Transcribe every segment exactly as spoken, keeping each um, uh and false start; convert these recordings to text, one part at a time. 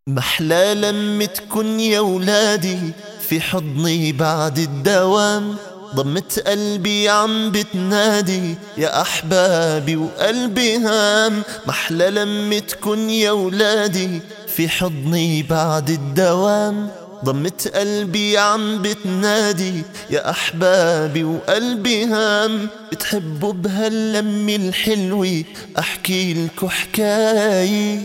محلى لما تكون يا ولادي في حضني بعد الدوام، ضمت قلبي عم بتنادي يا أحبابي وقلبي هام. محلى لما تكون يا ولادي في حضني بعد الدوام، ضمت قلبي عم بتنادي يا أحبابي وقلبي هام. بتحبوا بهاللمة الحلوة أحكي لكم حكاية،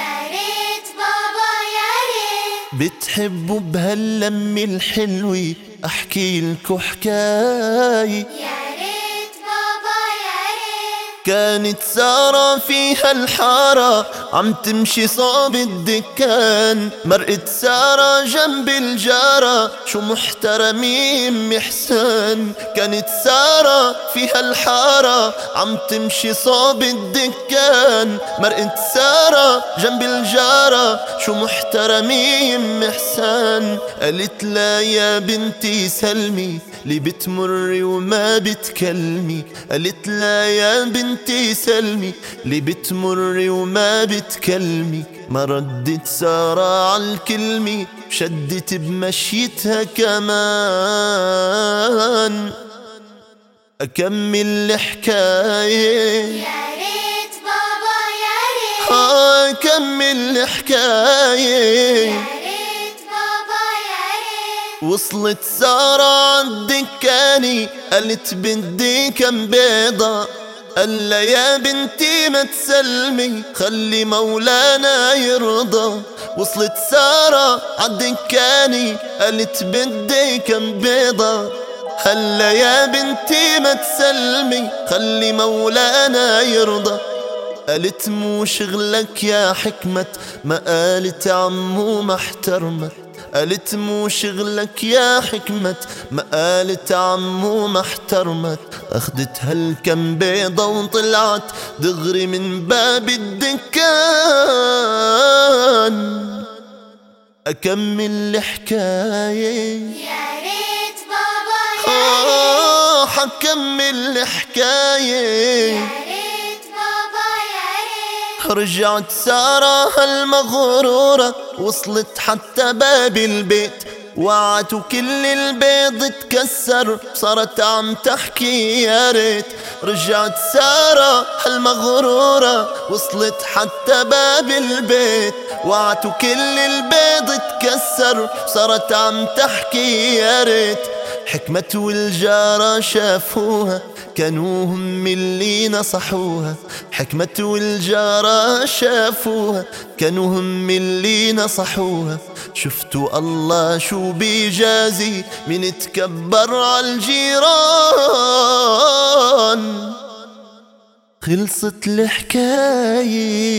بتحبوا بهاللمة الحلوة أحكي لكم حكاية. يا ريت بابا يا ريت. كانت سارة فيها الحارة عم تمشي صوب الدكان، مرقت سارة جنب الجارة شو محترمين محسان. كانت سارة فيها الحارة عم تمشي صوب الدكان، مرقت سارة جنب الجارة شو محترمين محسان. قالت لا يا بنتي سلمي لي بتمري وما بتكلمي، قالت لا يا بنتي سلمي لي بتمري وما بتكلمي. ما ردت سارة عالكلمة شدت بمشيتها كمان. أكمل الحكاية يا ريت بابا يا ريت. آه أكمل الحكاية. يا ريت بابا يا ريت. وصلت سارة عالدكاني قالت بدي كم بيضة، قال لها يا بنتي ما تسلمي خلي مولانا يرضى. وصلت سارة عالدكاني قالت بدي كم بيضة، هلا يا بنتي ما تسلمي خلي مولانا يرضى. قالت مو شغلك يا حكمت، ما قالت عمو ما احترمت. قالت مو شغلك يا حكمت، ما قالت عمو ما احترمت. اخدت هالكم بيضة وطلعت دغري من باب الدكان. أكمل الحكاية يا ريت بابا يا ريت. آه حكمل الحكاية. يا ريت بابا يا ريت. رجعت سارة هالمغرورة وصلت حتى باب البيت، وعت وكل البيض تكسر صارت عم تحكي يا ريت. رجعت سارة هالمغرورة وصلت حتى باب البيت، وعت وكل البيض تكسر صارت عم تحكي يا ريت. حكمة والجارة شافوها كانوا هم اللي نصحوها، حكمة والجارة شافوها كانوا هم اللي نصحوها. شفتوا الله شو بيجازي من تكبر عالجيران. خلصت الحكاية.